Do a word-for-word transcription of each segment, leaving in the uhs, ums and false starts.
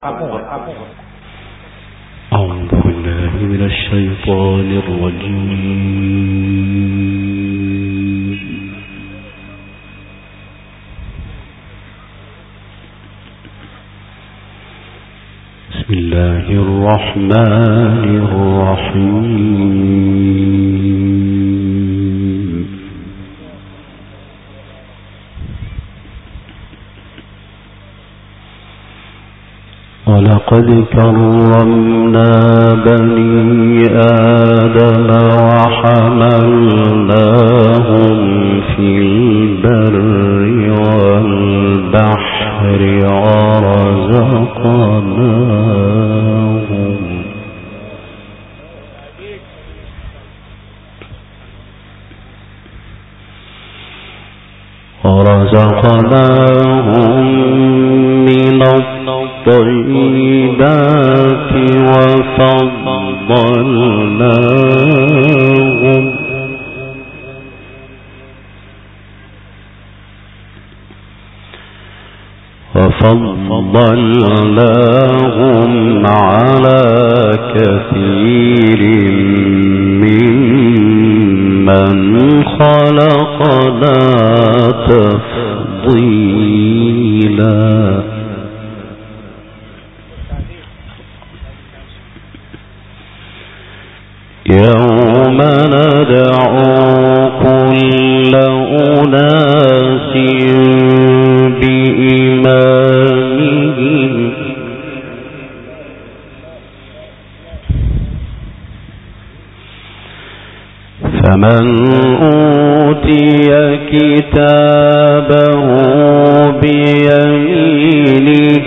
أعوذ بالله من الشيطان الرجيم. بسم الله الرحمن الرحيم. ولقد كرمنا بني آدم وحملناهم في البر والبحر ورزقناهم ورزقناهم من الطيبات وفضلناهم وفضلناهم على كثير ممن خلقنا تفضيلا. يوم ندعو كل أناس بإمامهم فمن أوتي كتابه بيمينه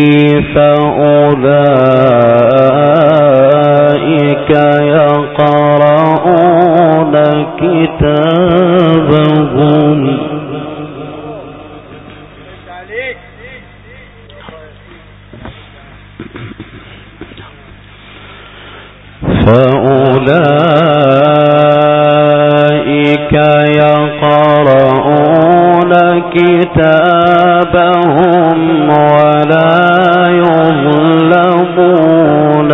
فأولئك يقرؤون كتابهم فأولئك يقرؤون كتابهم ولا يظلمون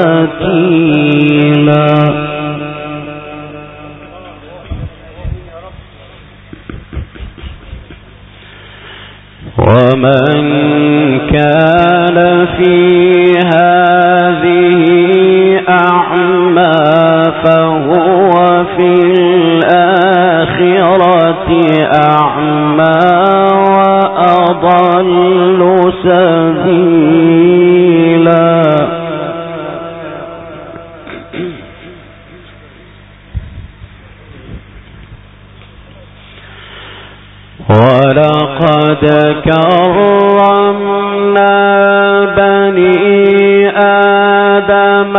فتيلا. ومن كان في هذه أعمى فهو في الآخرة أعمى وأضل سبيلا. ولقد كرمنا بني آدم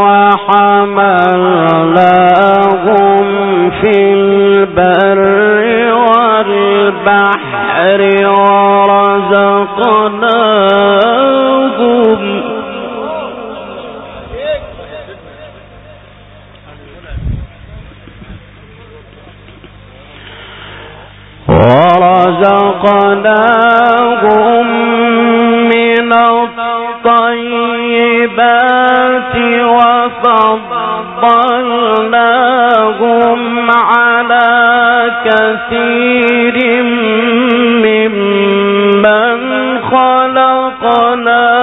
وحملناهم في البر والبحر ورزقناهم ورزقناهم من الطيبات وفضلناهم على كثير ممن خلقنا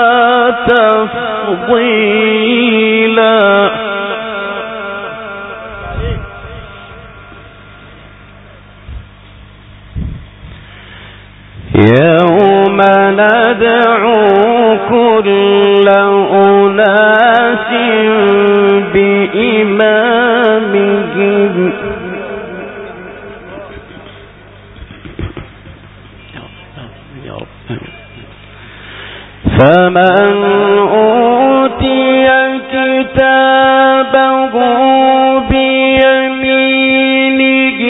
تفضيلا. يوم ندعو كل أناس بإمامهم فمن أوتي كتابه بيمينه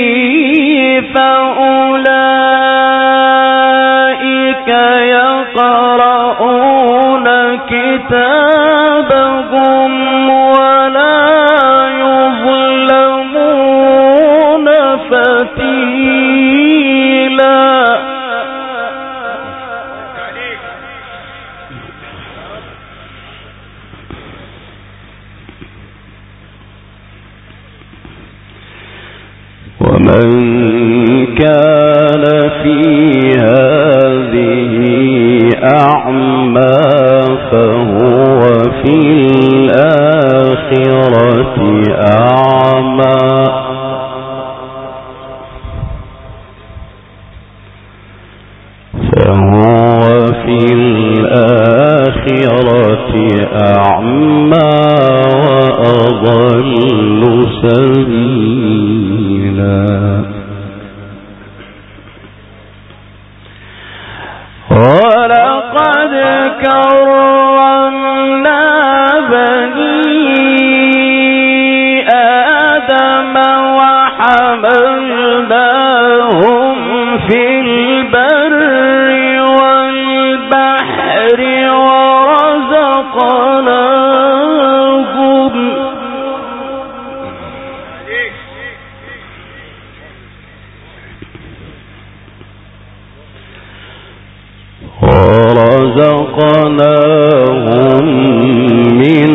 فأولئك يقرؤون كتابهم ولا يظلمون فتيلا. ومن كان في هذه أعمى فهو في الآخرة أعمى فهو في الآخرة أعمى وأضل سبيلا. ولقد كرمنا بني آدم وحملناهم في البر والبحر ورزقناهم ورزقناهم من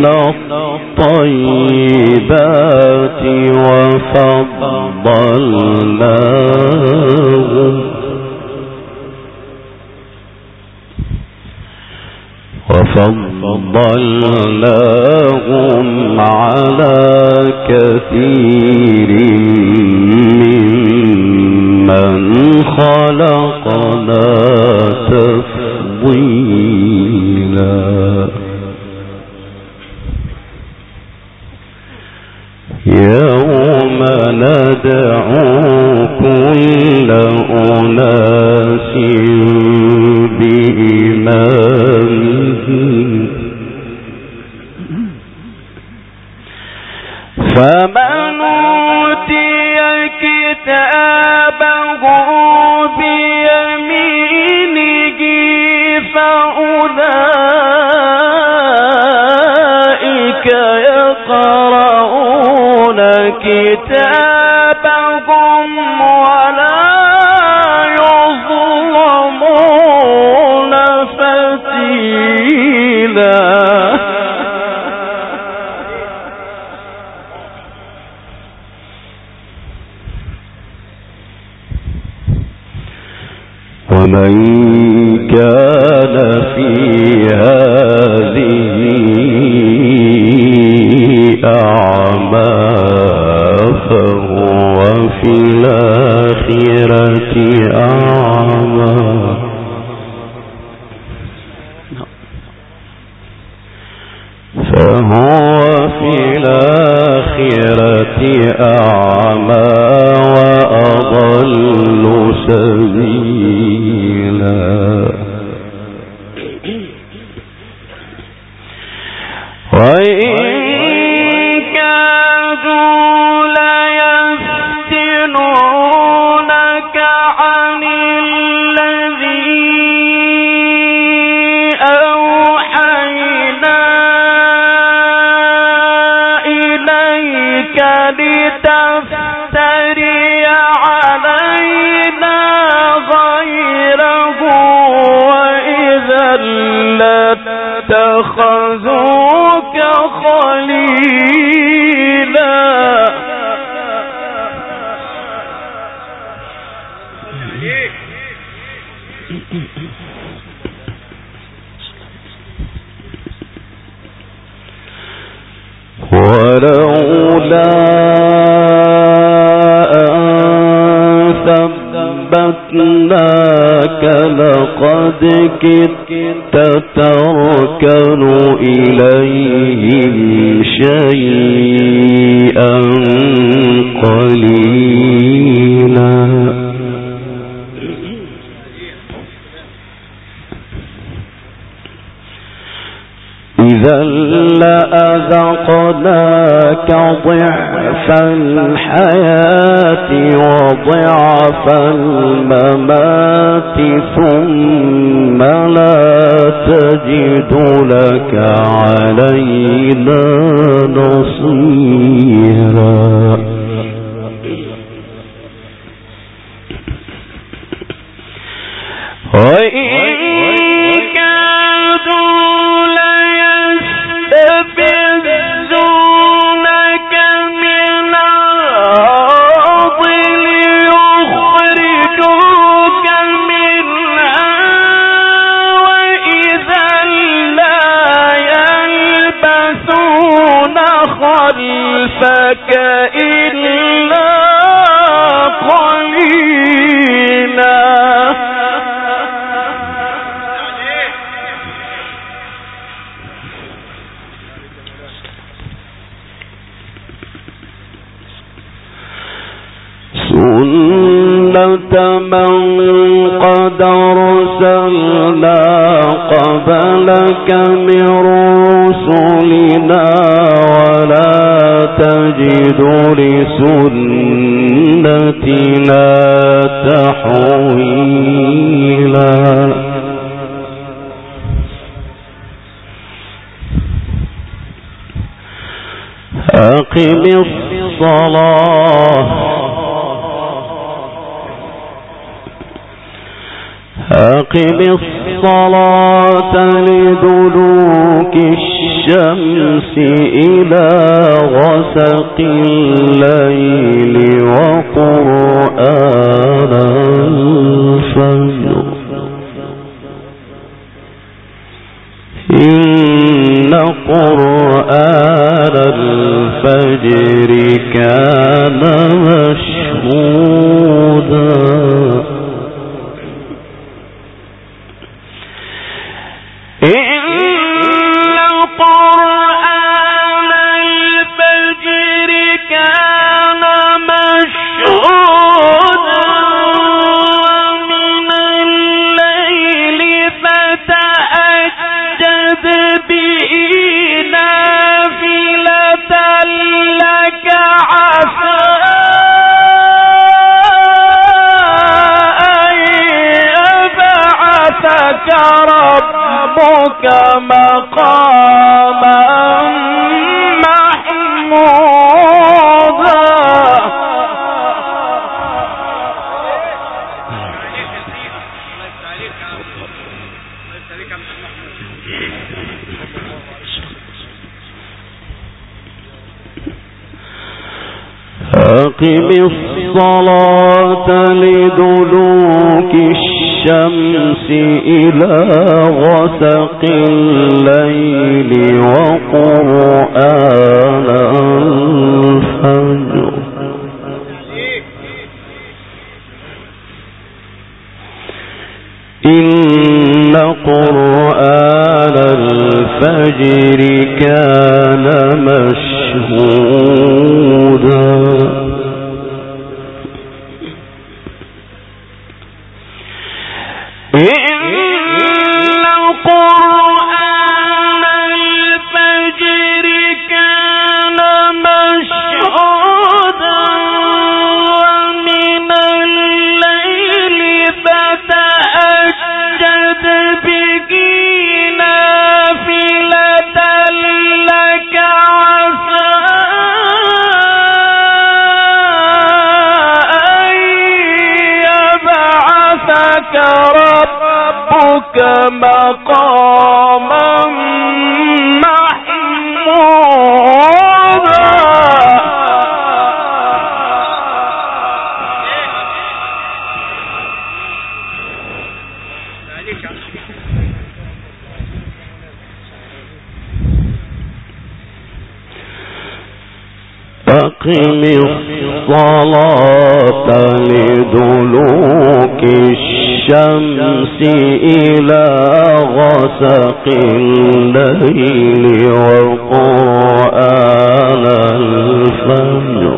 الطيبات وفضلناهم وفضلناهم على كثير ممن خلقنا تفضيلا. يوم ندعو كل أناس بإمامهم فمن أوتي كتابه بيمينه فأولئك يقرؤون كتابهم ولا يظلمون فتيلا. ومن كان في هذه أعمى فهو في الآخرة أعمى فهو في الآخرة أعمى وأضل سبيلا. وإن كادوا ليفتنونك عن الذي أوحينا إليك لتفتري علينا غيره وإذا لاتخذوك خليلا. ولولا أن ثبتناك لقد كدت تركن إليهم شيئا قليلا. إذا لأذقناك ضعف الحياة وضعف الممات ثم لا تجد لك علينا نصيرا. يستفزونك من الأرض خلفك إلا قليلا. سنة من قد أرسلنا قبلك من رسلنا ولا تجد لسنتنا تحويلا. أقم الصلاة أقم الصلاة لدلوك الشمس إلى غسق الليل وقرآن الفجر إن قرآن الفجر كان مشهودا. ربك مقاما محمودا. أقم الصلاة لدلوك الشمس إلى غسق الليل وقرآن الفجر إن قرآن الفجر كان مشهودا. ربك مقاما محمودا. أقم الصلاة لدلوك الشمس إلى غسق الليل وقرآن الفجر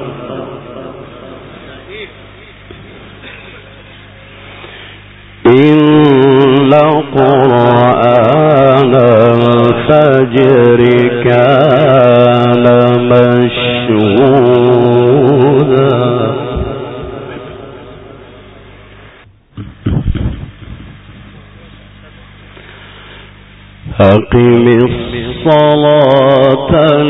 إن قرآن الفجر كان مشهودا. أقم الصلاة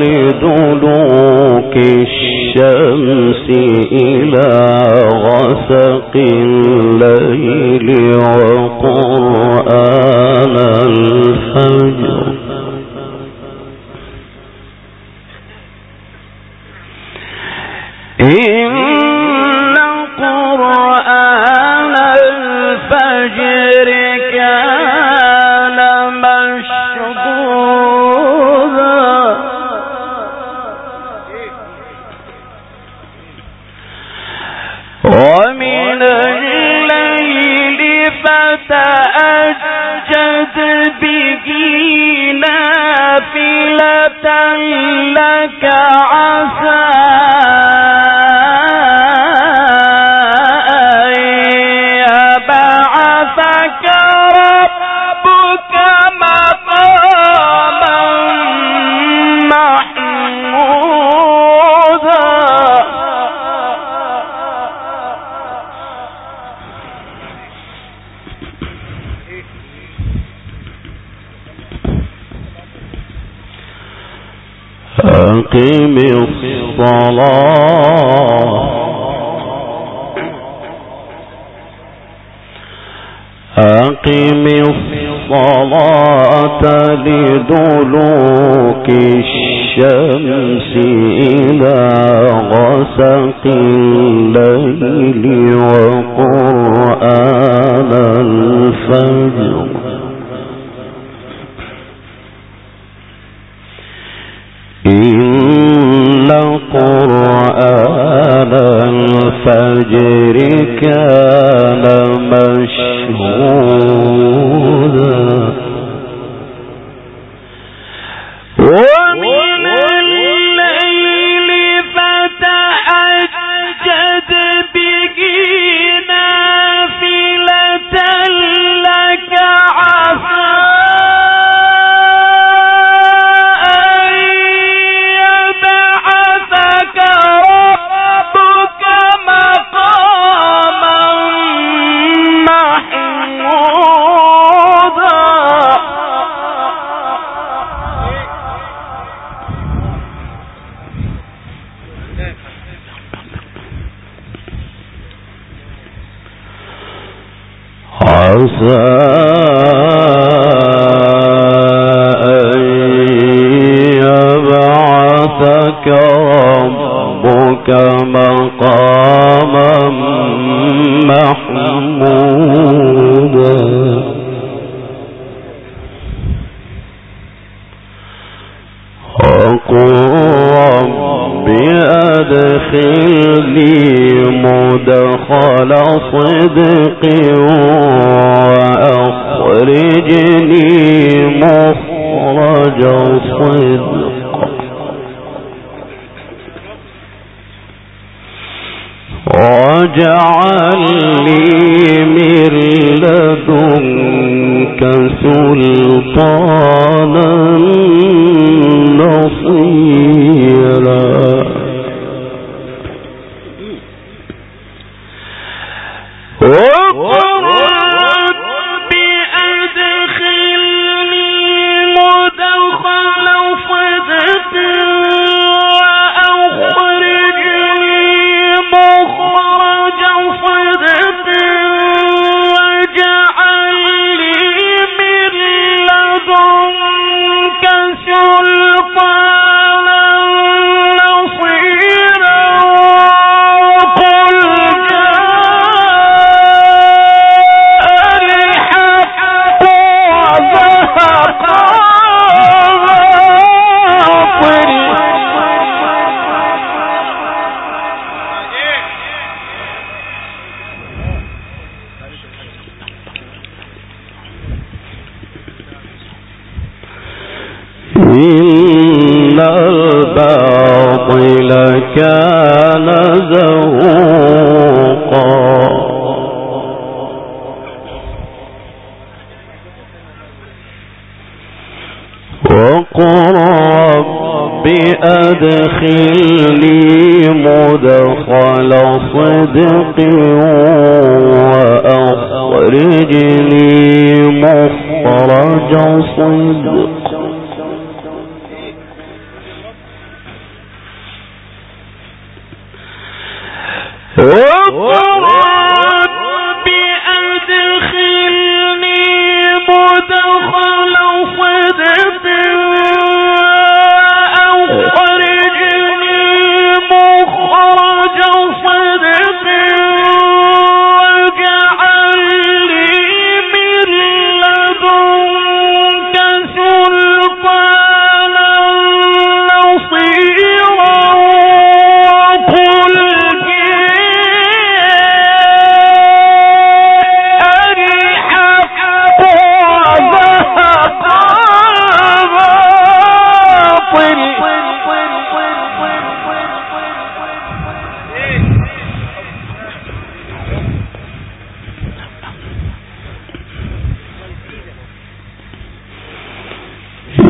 لدلوك الشمس إلى غسق الليل وقرآن الفجر إن قرآن الفجر كان مشهودا. لك عسى أن يبعثك ربك مقاما محمودا. أقم الصلاة أقم الصلاة لدلوك الشمس إلى غسق الليل وقرآن الفجر إن قرآن الفجر كان مشهودا. ومن الليل فتهجد به نافلة لك عسى عسى أن يبعثك ربك مقاما محمودا. وقل رب أدخلني مدخل صدق وأخرجني مخرج صدق واجعل لي من لدنك سلطانا نصيرا. إن الباطل كان زهوقا. وقل رب أدخلني مدخل صدق وأخرجني مخرج صدق وقل رب أدخلني مدخل صدق وأخرجني مخرج صدق واجعل لي من لدنك سلطانا نصيرا. وقل الحق وزهق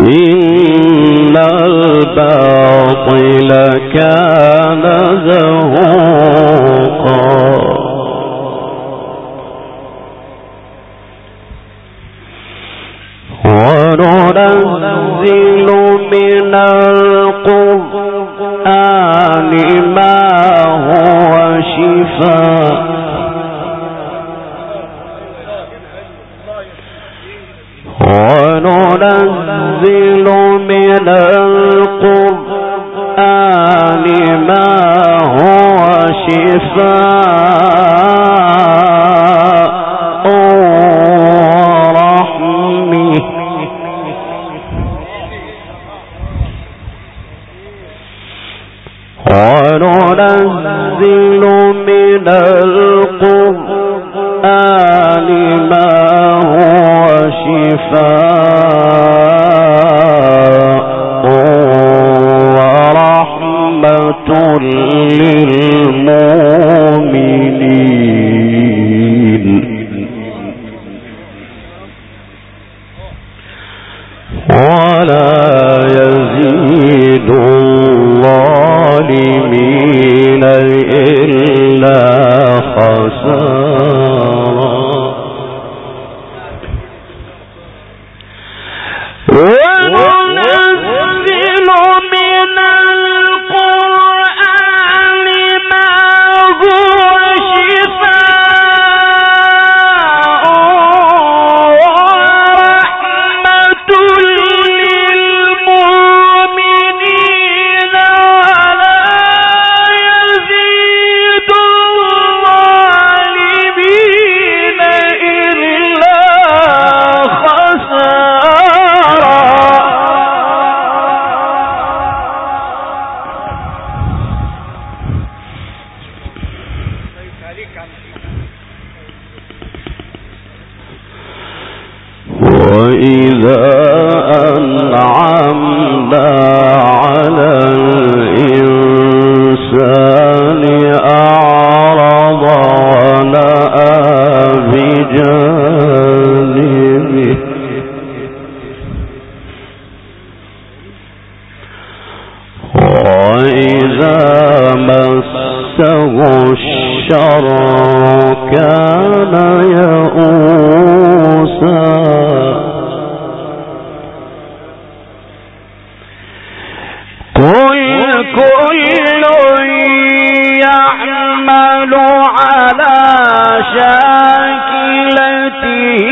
إن الباطل كان زهوقا وننزل من القرآن ما هو شفاء وننزل من القرآن ما هو شفاء ورحمة وننزل من القرآن ما هو شفاء ورحمة للمؤمنين ولا يزيد الظالمين إلا خسارا وننزل من القرآن ما هو شفاء ورحمة للمؤمنين ولا يزيد الظالمين إلا خسارا وإذا أنعمنا على الإنسان أعرض ونأى بجانبه وإذا مسه الشر كان يئوسا قل كل يعمل على شاكلته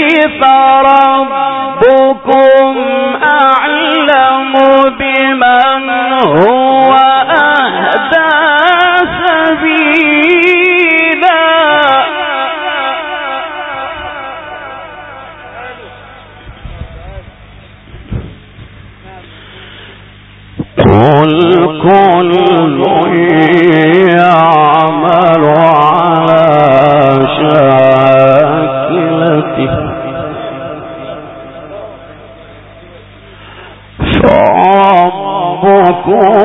فربكم أعلم بمن هو أهدى سبيلا قل كل يعمل على شاكلته فربكم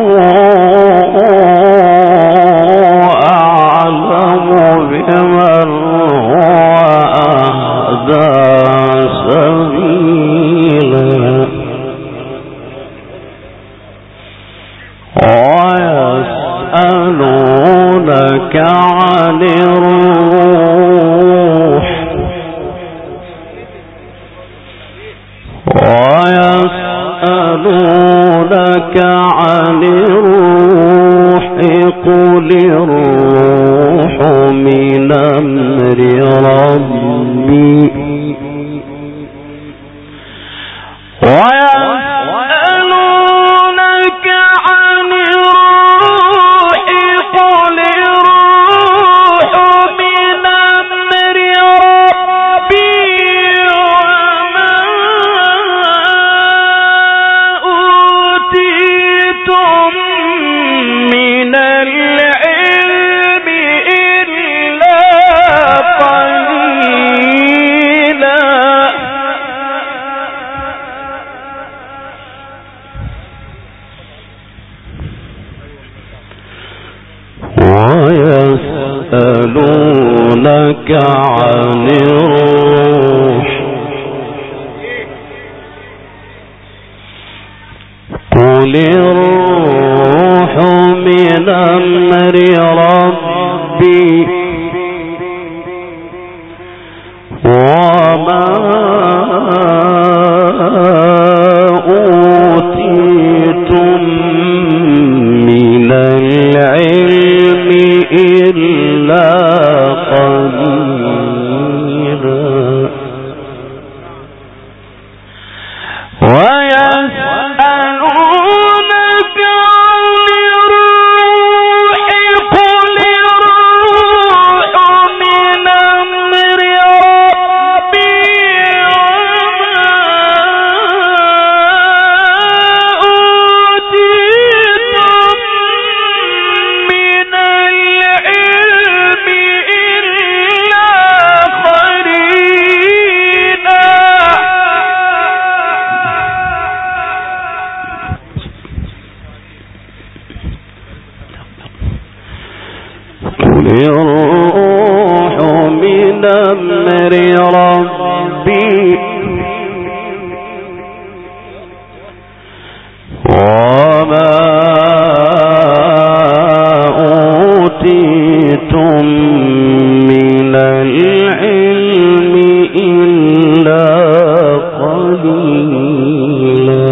أعلم بمن هو أهدى سبيلا ويسألونك عن الروح ويسألونك عن الروح قل الروح من أمر ربي ويسألونك عن الروح قل الروح من أمر ربي وما أوتيتم من العلم إلا قليلا ويسألونك عن الروح قل الروح من أمر ربي وما أوتيتم من العلم إلا قليلا ويسألونك عن الروح قل الروح من أمر ربي وما أوتيتم من العلم إلا قليلا قل الروح من أمر ربي وما أوتيتم من العلم إلا قليلا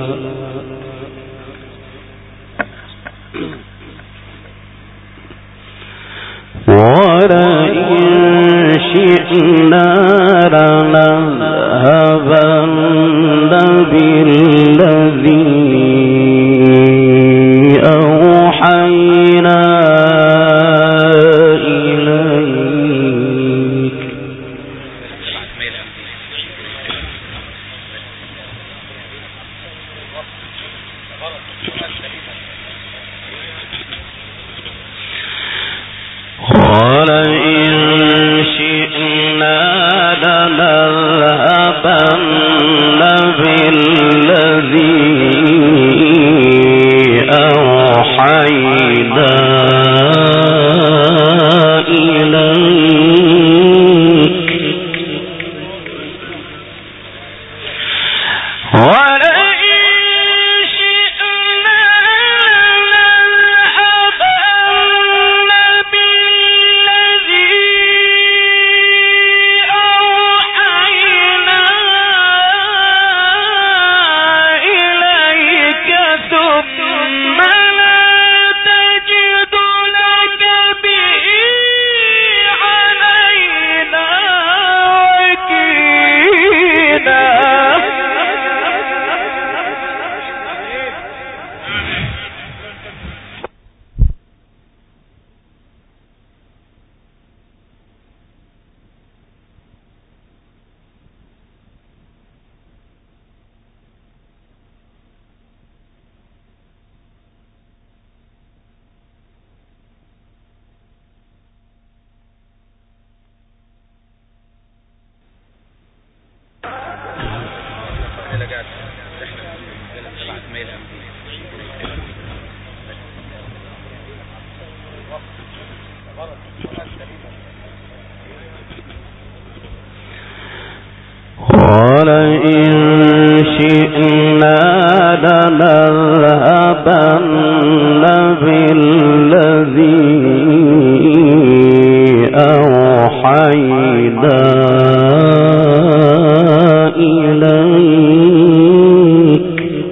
ولئن شئنا لنذهبن بالذي أوحينا إليك ولئن شئنا لنذهبن بالذي أوحينا إليك ولئن شئنا لنذهبن بالذي أوحينا إليك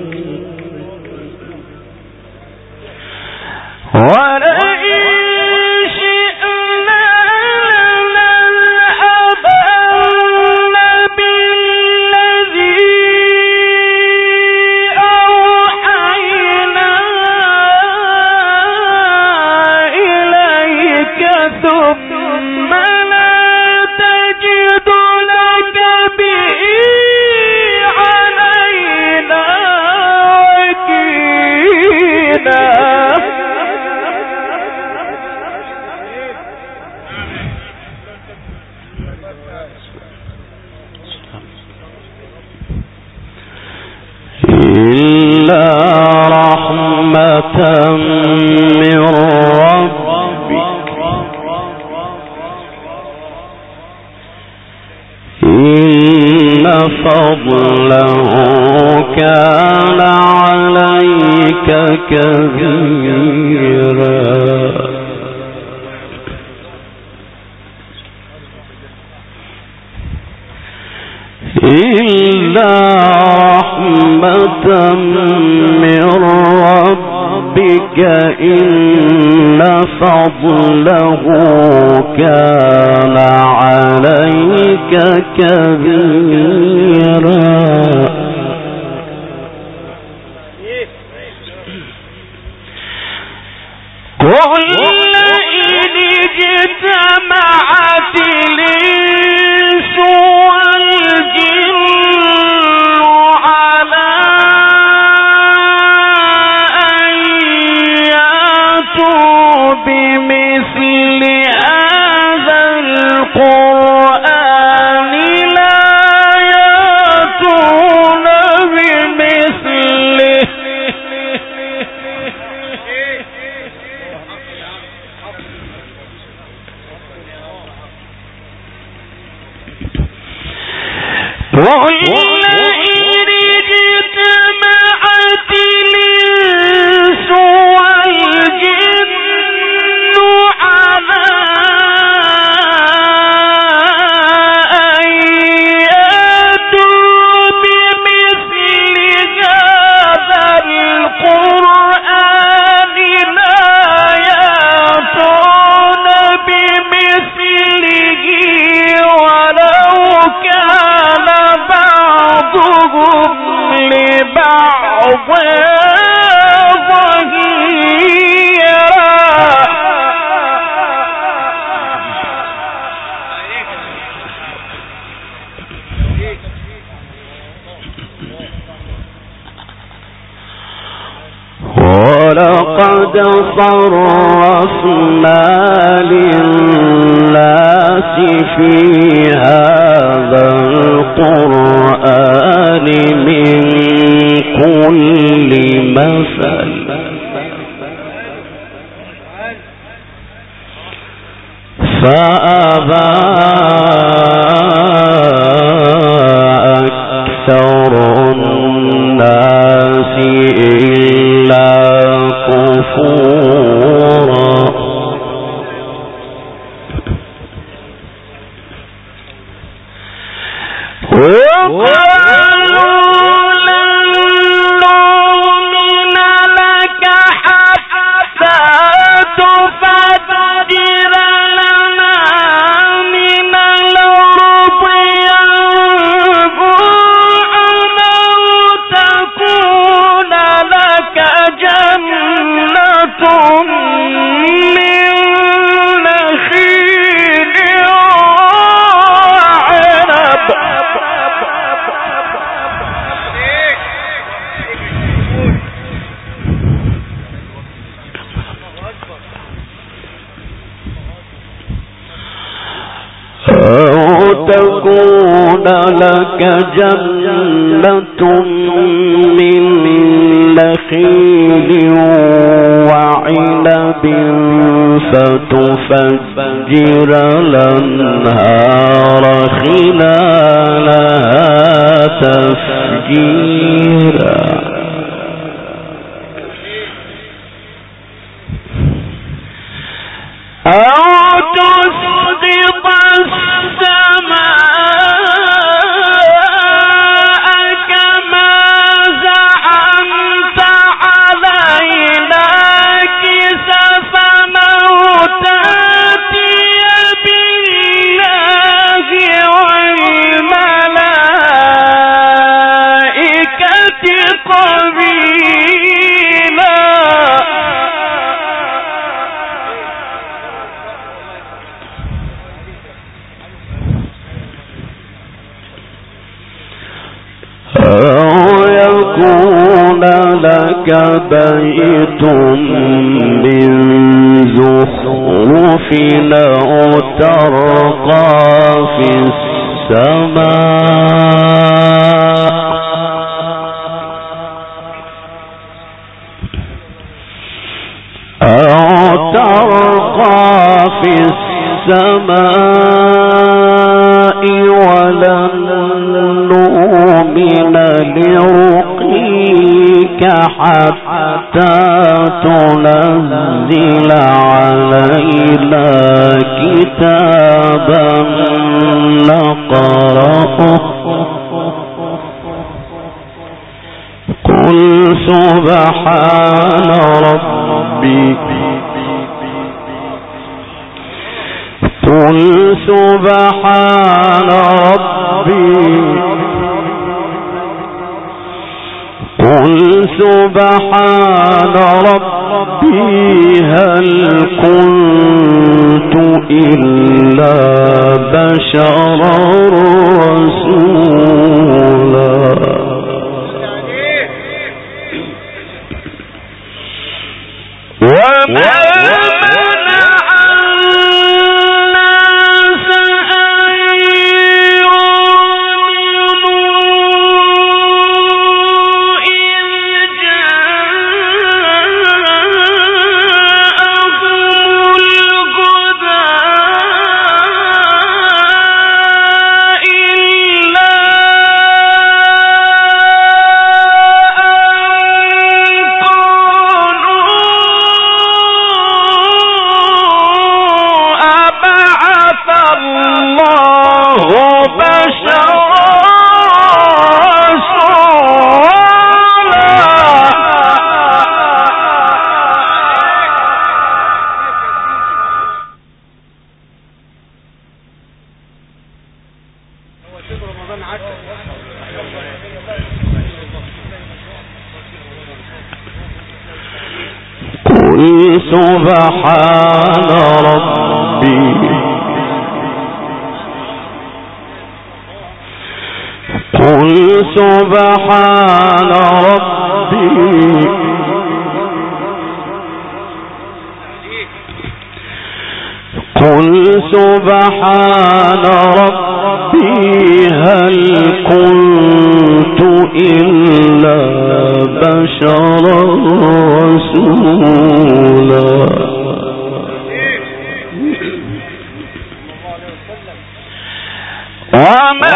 إلا رحمة من ربك إن فضله كان عليك كبيرا إلا رحمة من ربك إن فضله كان عليك كبيرا قل إن اجتمعت الإنس والجن على أن يأتوا بمثل هذا القرآن لا يأتون بمثله قل إن اجتمعت الإنس والجن على أن يأتوا بمثل هذا القرآن لا يأتون بمثله ولو كان بعضهم لبعض ظهيرا ولقد صرفنا للناس في هذا القرآن من كل مثل فأبى أكثر الناس إلا كفورا تكون لك جنة من نخيل وعنب فتفجر الأنهار خلالها تفجيرا أو تسقط السماء كما زعمت علينا كسفا أو تأتي بالله والملائكة قبيلا أو يكون لك بيت من زخرف أو ترقى في السماء أو ترقى في السماء ولن نؤمن لرقيك حتى تنزل علينا كتابا نقرأه قل سبحان ربي قل سبحان ربي قل سبحان ربي هل كنت إلا بشرا رسولا. وما سبحان ربي قل سبحان ربي قل سبحان ربي هل كنت إلا بشرا رسولا. وما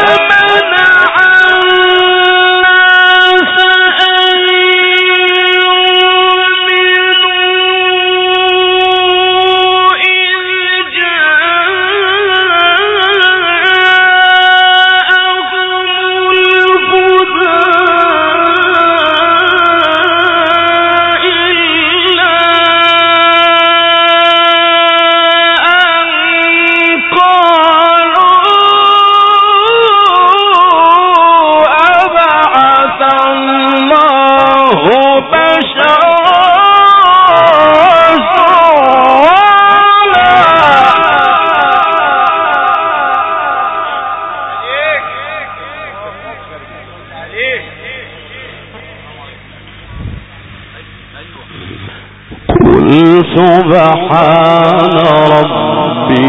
سبحان ربي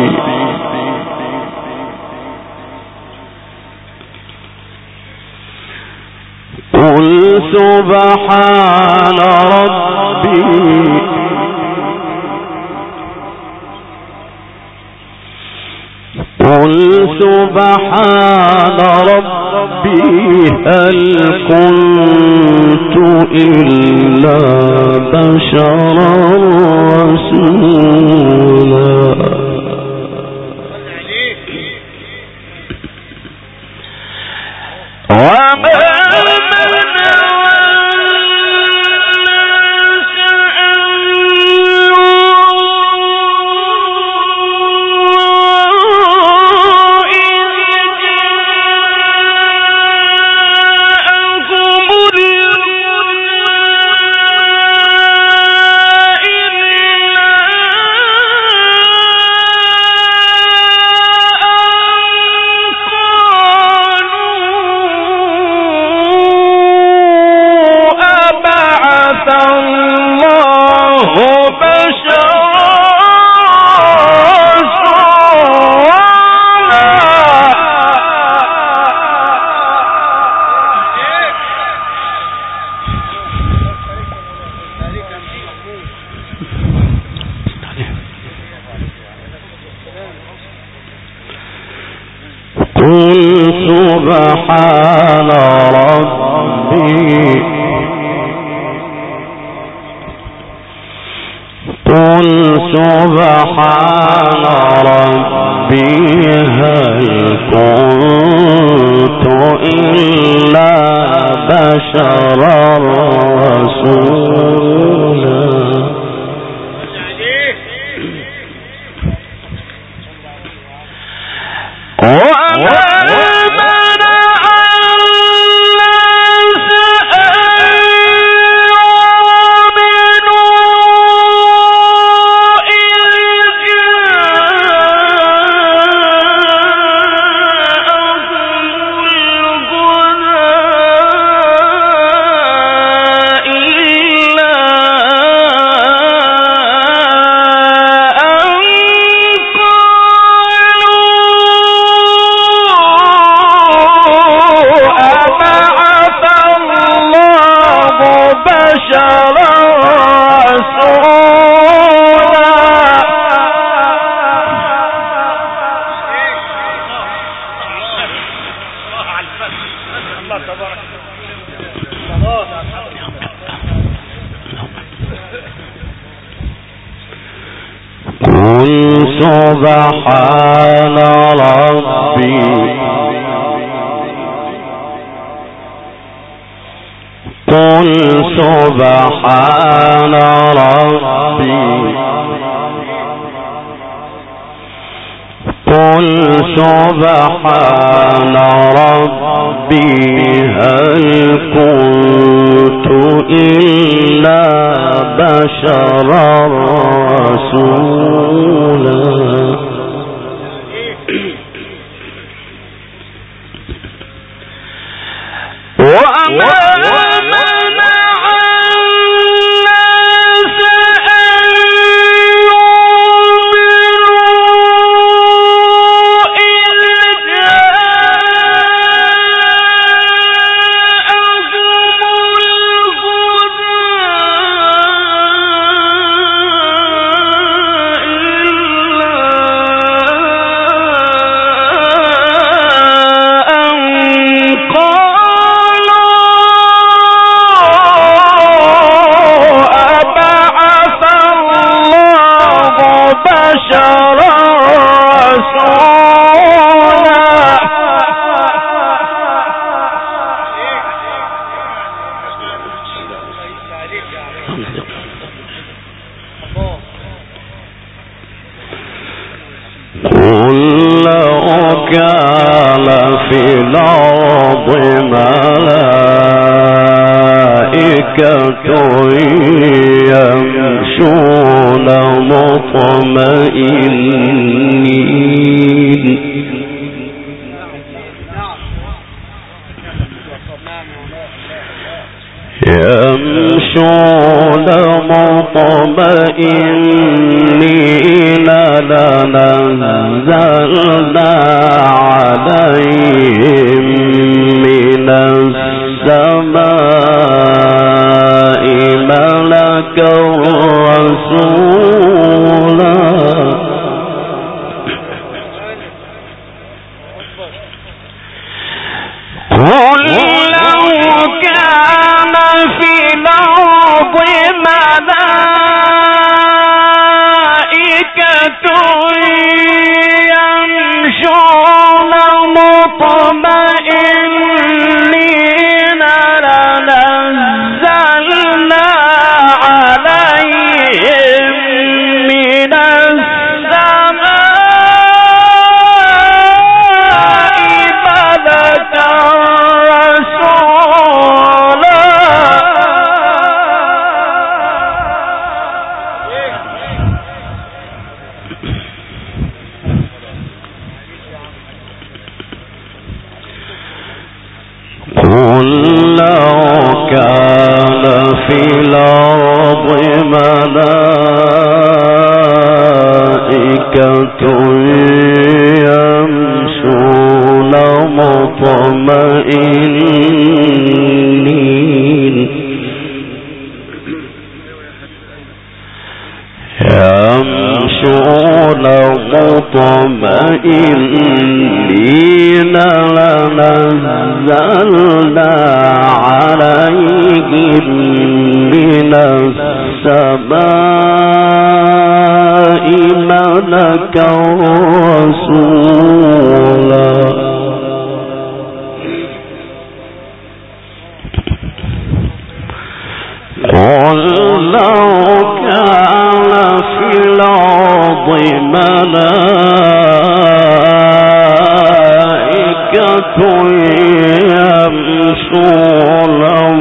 قل سبحان ربي قل سبحان ربي هل كنت إلا بشرا رسولا. سبحان ربي سبحان ربي هل كنت إلا بشرا رسولا. سبحان ربي قل سبحان ربي قل سبحان ربي هل كنت إلا بشرا رسولا. يمشون مطمئنين يمشون مطمئنين لنزلنا عليهم من السماء ملكا رسولا. قل لو كان في الأرض ملائكة يمشون مطمئنين لنزلنا عليهم من السماء ملكا رسولا. قل لو كان في الأرض ملائكة يمشون مطمئنين يمشون مطمئنين لنزلنا عليهم من السماء لك رسولا قل لو كان في الأرض ملائكة يمشون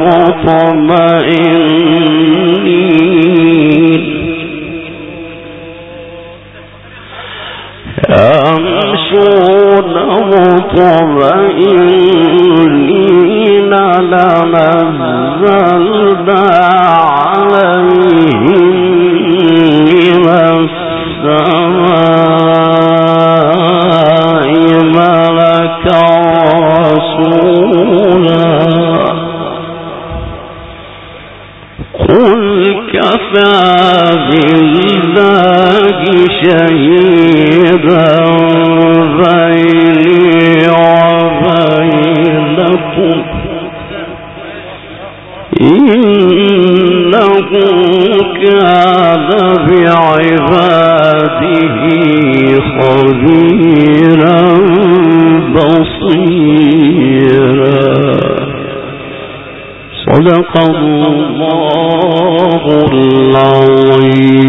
مطمئنين يمشون مطمئنين لنزلنا عليهم من السماء ملكا رسولا قل كفى بالله شهيدا بيني وبينكم إنه كان بعباده خبيرا بصيرا صدق الله العظيم.